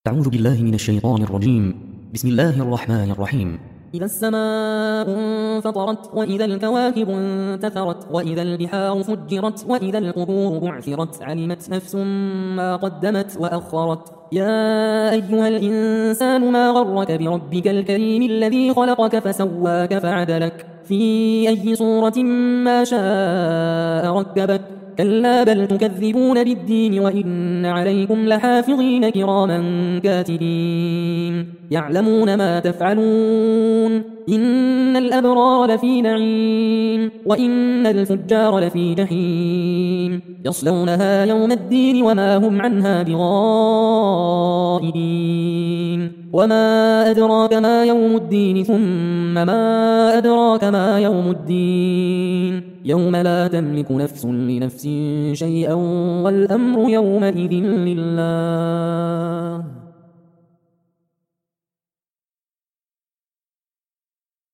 أعوذ بالله من الشيطان الرجيم. بسم الله الرحمن الرحيم. إذا السماء انفطرت وإذا الكواكب انتثرت وإذا البحار فجرت وإذا القبور بعثرت علمت نفس ما قدمت وأخرت. يا أيها الإنسان ما غرك بربك الكريم الذي خلقك فسواك فعدلك في أي صورة ما شاء ركبك. كلا بل تكذبون بالدين وإن عليكم لحافظين كراما كاتبين يعلمون ما تفعلون. إن الأبرار لفي نعيم وإن الفجار لفي جحيم يصلونها يوم الدين وما هم عنها بغائبين. وما أدراك ما يوم الدين ثم ما أدراك ما يوم الدين يوم لا تملك نفس لنفس شيئا والأمر يومئذ لله.